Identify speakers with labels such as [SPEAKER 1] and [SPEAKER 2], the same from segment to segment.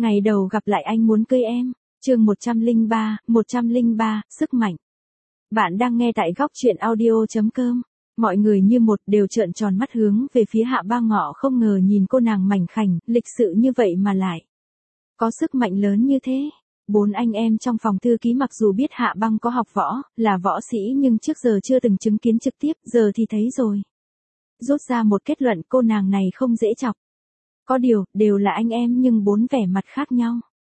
[SPEAKER 1] Ngày đầu gặp lại anh muốn cưới em. Chương 103, sức mạnh. Bạn đang nghe tại góc truyện audio.com. Mọi người như một đều trợn tròn mắt hướng về phía Hạ Ba Ngọ, không ngờ nhìn cô nàng mảnh khảnh, lịch sự như vậy mà lại có sức mạnh lớn như thế. Bốn anh em trong phòng thư ký mặc dù biết Hạ Băng có học võ, là võ sĩ, nhưng trước giờ chưa từng chứng kiến trực tiếp, giờ thì thấy rồi. Rút ra một kết luận, cô nàng này không dễ chọc. Có điều, đều là anh em nhưng bốn vẻ mặt khác nhau.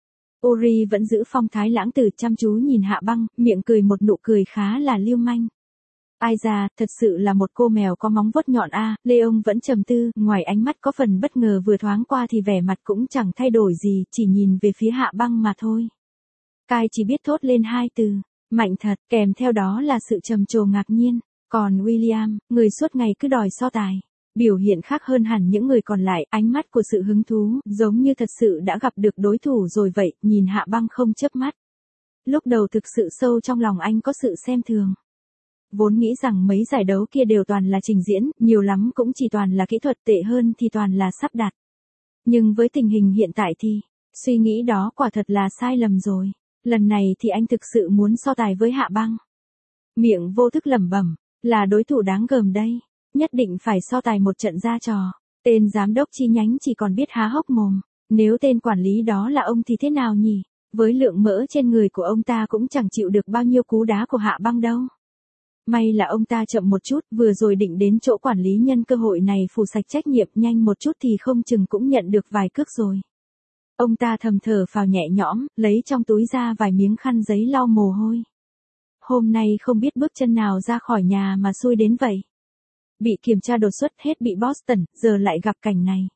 [SPEAKER 1] Uri vẫn giữ phong thái lãng tử, chăm chú nhìn Hạ Băng, miệng cười một nụ cười khá là lưu manh. Ai da, thật sự là một cô mèo có móng vuốt nhọn a. Leon vẫn trầm tư, ngoài ánh mắt có phần bất ngờ vừa thoáng qua thì vẻ mặt cũng chẳng thay đổi gì, chỉ nhìn về phía Hạ Băng mà thôi. Kai chỉ biết thốt lên hai từ, mạnh thật, kèm theo đó là sự trầm trồ ngạc nhiên. Còn William, người suốt ngày cứ đòi so tài, biểu hiện khác hơn hẳn những người còn lại, ánh mắt của sự hứng thú, giống như thật sự đã gặp được đối thủ rồi vậy, nhìn Hạ Băng không chớp mắt. Lúc đầu thực sự sâu trong lòng anh có sự xem thường. Vốn nghĩ rằng mấy giải đấu kia đều toàn là trình diễn, nhiều lắm cũng chỉ toàn là kỹ thuật, tệ hơn thì toàn là sắp đặt. Nhưng với tình hình hiện tại thì, suy nghĩ đó quả thật là sai lầm rồi. Lần này thì anh thực sự muốn so tài với Hạ Băng. Miệng vô thức lẩm bẩm, là đối thủ đáng gờm đây. Nhất định phải so tài một trận ra trò. Tên giám đốc chi nhánh chỉ còn biết há hốc mồm. Nếu tên quản lý đó là ông thì thế nào nhỉ? Với lượng mỡ trên người của ông ta cũng chẳng chịu được bao nhiêu cú đá của Hạ Băng đâu. May là ông ta chậm một chút, vừa rồi định đến chỗ quản lý nhân cơ hội này phủ sạch trách nhiệm, nhanh một chút thì không chừng cũng nhận được vài cước rồi. Ông ta thầm thở phào nhẹ nhõm, lấy trong túi ra vài miếng khăn giấy lau mồ hôi. Hôm nay không biết bước chân nào ra khỏi nhà mà xui đến vậy. Bị kiểm tra đột xuất hết bị Boston, giờ lại gặp cảnh này.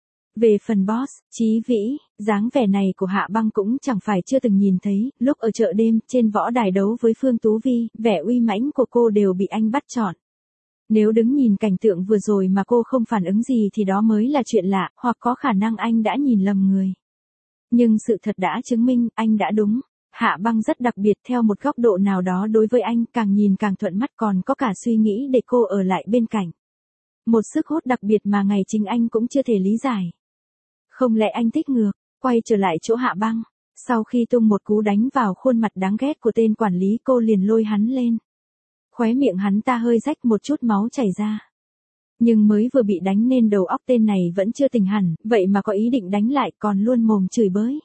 [SPEAKER 1] Về phần boss, Chí Vĩ, dáng vẻ này của Hạ Băng cũng chẳng phải chưa từng nhìn thấy, lúc ở chợ đêm, trên võ đài đấu với Phương Tú Vi, vẻ uy mãnh của cô đều bị anh bắt chọn. Nếu đứng nhìn cảnh tượng vừa rồi mà cô không phản ứng gì thì đó mới là chuyện lạ, hoặc có khả năng anh đã nhìn lầm người. Nhưng sự thật đã chứng minh, anh đã đúng. Hạ Băng rất đặc biệt, theo một góc độ nào đó đối với anh, càng nhìn càng thuận mắt, còn có cả suy nghĩ để cô ở lại bên cạnh. Một sức hút đặc biệt mà ngày chính anh cũng chưa thể lý giải. Không lẽ anh thích ngược, quay trở lại chỗ Hạ Băng. Sau khi tung một cú đánh vào khuôn mặt đáng ghét của tên quản lý, cô liền lôi hắn lên. Khóe miệng hắn ta hơi rách, một chút máu chảy ra. Nhưng mới vừa bị đánh nên đầu óc tên này vẫn chưa tỉnh hẳn, vậy mà có ý định đánh lại, còn luôn mồm chửi bới.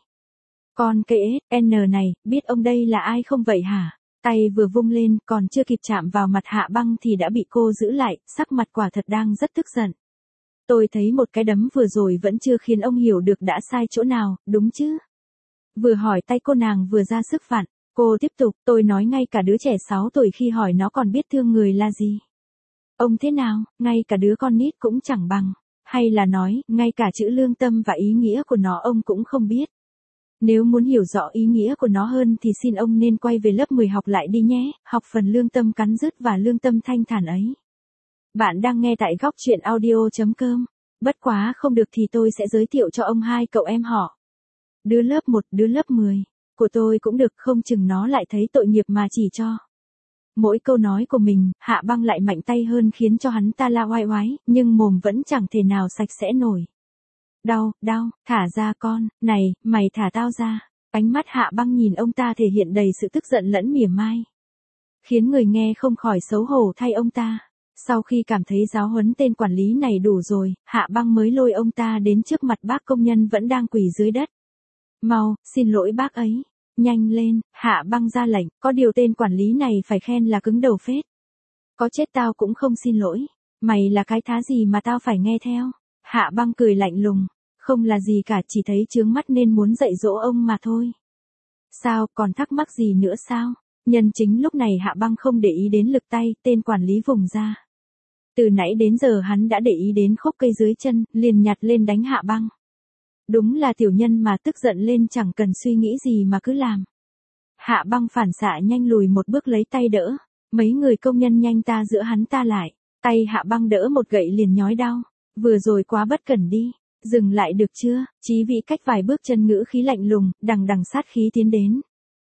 [SPEAKER 1] Con KSN này, biết ông đây là ai không vậy hả? Tay vừa vung lên, còn chưa kịp chạm vào mặt Hạ Băng thì đã bị cô giữ lại, sắc mặt quả thật đang rất tức giận. Tôi thấy một cái đấm vừa rồi vẫn chưa khiến ông hiểu được đã sai chỗ nào, đúng chứ? Vừa hỏi tay cô nàng vừa ra sức vặn, cô tiếp tục, tôi nói ngay cả đứa trẻ 6 tuổi khi hỏi nó còn biết thương người là gì. Ông thế nào, ngay cả đứa con nít cũng chẳng bằng, hay là nói, ngay cả chữ lương tâm và ý nghĩa của nó ông cũng không biết. Nếu muốn hiểu rõ ý nghĩa của nó hơn thì xin ông nên quay về lớp 10 học lại đi nhé, học phần lương tâm cắn rứt và lương tâm thanh thản ấy. Bạn đang nghe tại góc truyện audio.com. Bất quá không được thì tôi sẽ giới thiệu cho ông hai cậu em họ. Đứa lớp 1, đứa lớp 10. Của tôi cũng được, không chừng nó lại thấy tội nghiệp mà chỉ cho. Mỗi câu nói của mình, Hạ Băng lại mạnh tay hơn khiến cho hắn ta la oai oái, nhưng mồm vẫn chẳng thể nào sạch sẽ nổi. Đau, thả ra con, này, mày thả tao ra. Ánh mắt Hạ Băng nhìn ông ta thể hiện đầy sự tức giận lẫn mỉa mai. Khiến người nghe không khỏi xấu hổ thay ông ta. Sau khi cảm thấy giáo huấn tên quản lý này đủ rồi, Hạ Băng mới lôi ông ta đến trước mặt bác công nhân vẫn đang quỳ dưới đất. Mau, xin lỗi bác ấy. Nhanh lên, Hạ Băng ra lệnh, có điều tên quản lý này phải khen là cứng đầu phết. Có chết tao cũng không xin lỗi. Mày là cái thá gì mà tao phải nghe theo? Hạ Băng cười lạnh lùng. Không là gì cả, chỉ thấy chướng mắt nên muốn dạy dỗ ông mà thôi. Sao, còn thắc mắc gì nữa sao? Nhân chính lúc này Hạ Băng không để ý đến lực tay, tên quản lý vùng ra. Từ nãy đến giờ hắn đã để ý đến khúc cây dưới chân, liền nhặt lên đánh Hạ Băng. Đúng là tiểu nhân mà, tức giận lên chẳng cần suy nghĩ gì mà cứ làm. Hạ Băng phản xạ nhanh lùi một bước lấy tay đỡ. Mấy người công nhân nhanh ta giữa hắn ta lại. Tay Hạ Băng đỡ một gậy liền nhói đau. Vừa rồi quá bất cẩn đi. Dừng lại được chưa? Chí Vĩ cách vài bước chân ngữ khí lạnh lùng, đằng sát khí tiến đến.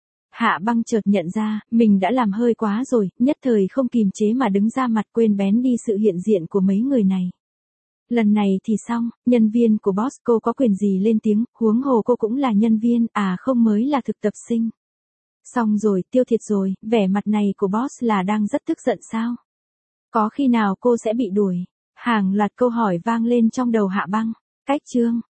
[SPEAKER 1] Hạ Băng chợt nhận ra, mình đã làm hơi quá rồi, nhất thời không kìm chế mà đứng ra mặt, quên bén đi sự hiện diện của mấy người này. Lần này thì xong, nhân viên của boss cô có quyền gì lên tiếng, huống hồ cô cũng là nhân viên, à không mới là thực tập sinh. Xong rồi, tiêu thiệt rồi, vẻ mặt này của boss là đang rất tức giận sao? Có khi nào cô sẽ bị đuổi? Hàng loạt câu hỏi vang lên trong đầu Hạ Băng. Cách chương